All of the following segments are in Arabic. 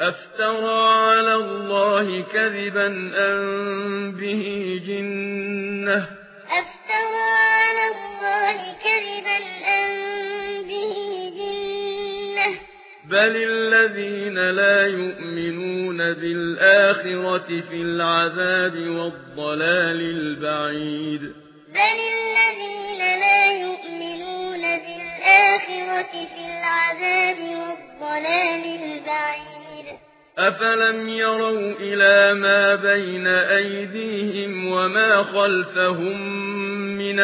أفترى على الله كذبا أم به جنة أفترى على الله كذبا أم به جنة بل الذين لا يؤمنون بالآخرة في العذاب والضلال البعيد بل الذين لا يؤمنون بالآخرة في العذاب والضلال البعيد أفلم يروا إلى ما بين أيديهم وما خلفهم من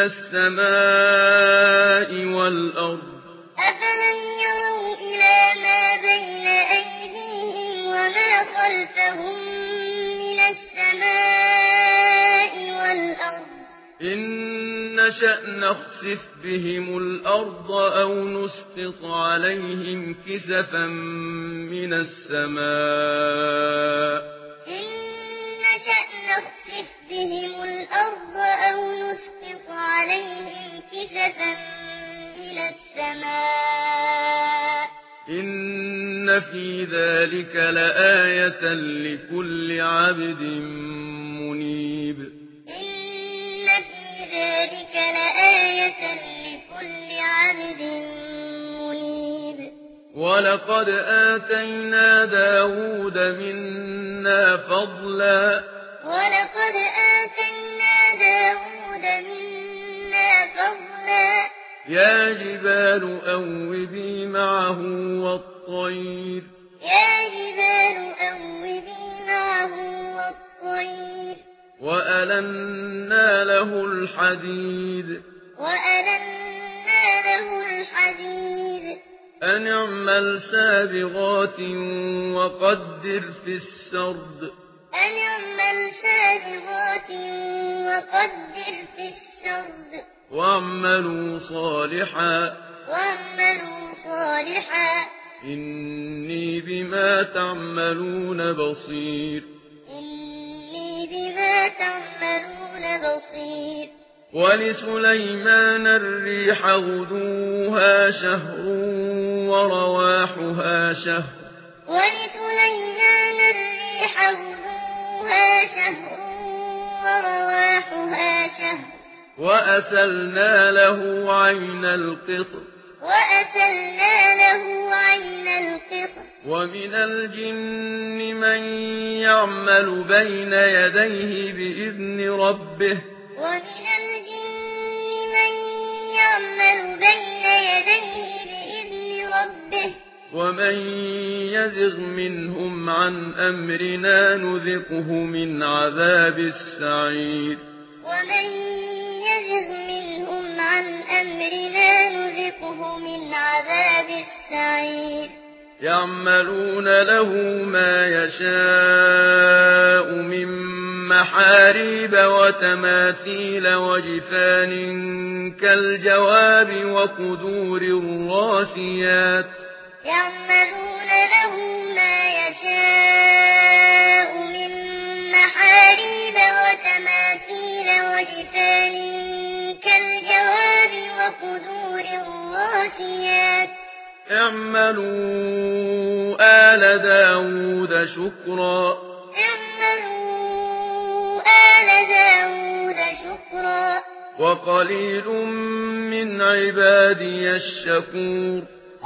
السماء والأرض أفلم يروا إلى ما بين أيديهم وما خلفهم من السماء والأرض إن نشأ نخسف بهم الأرض أو نسقط عليهم كسفا من السماء إن نشأ نخسف بهم الأرض أو نسقط عليهم كسفا من السماء إن في ذلك لآية لكل عبد منيب إن في ذلك لآية لكل عبد منيب ولقد آتينا داود منا فضلا ولقد آتينا داود منا فضلا يا جبال أوبي معه والطير يا جبال أوبي معه والطير وألنا له الحديد وألنا له الحديد أن اعمل سابغات وقدر في السرد أن اعمل سابغات وقدر في السرد واعملوا صالحا إني بما تعملون بصير إني بما تعملون بصير ولسليمان الريح غدوها شهر ورواحها شهر ولسليمان الريح غدوها شهر ورواحها شهر وأسلنا له عين القطر ومن الجن من يعمل بين يديه بإذن ربه ومن يزغ منهم عن أمرنا نذقه من عذاب السعير ومن يزغ منهم عن أمرنا نذقه من عذاب السعير يعملون له ما يشاء من محاريب وتماثيل وجفان كالجواب وقدور الراسيات يعملون له ما يشاء من محاريب وتماثيل وجفان كالجواب وقدور الراسيات اعملوا آل داود شكرا وقليل من عبادي الشكور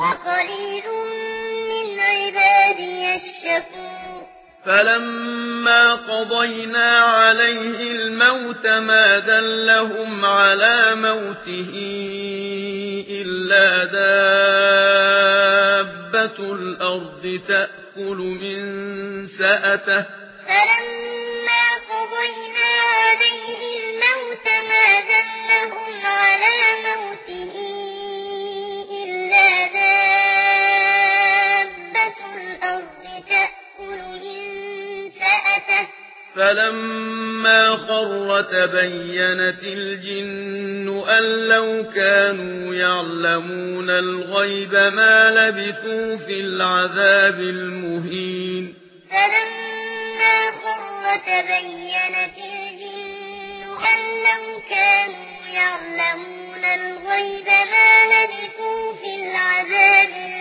فلما قضينا عليه الموت ما دلهم على موته إلا دابة الأرض تأكل من سأته فلما قضينا عليه الموت ما دلهم على موته إلا دابة الأرض تأكل من سأته فلما خر تبينت الجن أن لو كانوا يعلمون الغيب ما لبثوا في العذاب المهين فلما خر تبينت الجن أن لو كانوا يعلمون الغيب ما لبثوا في العذاب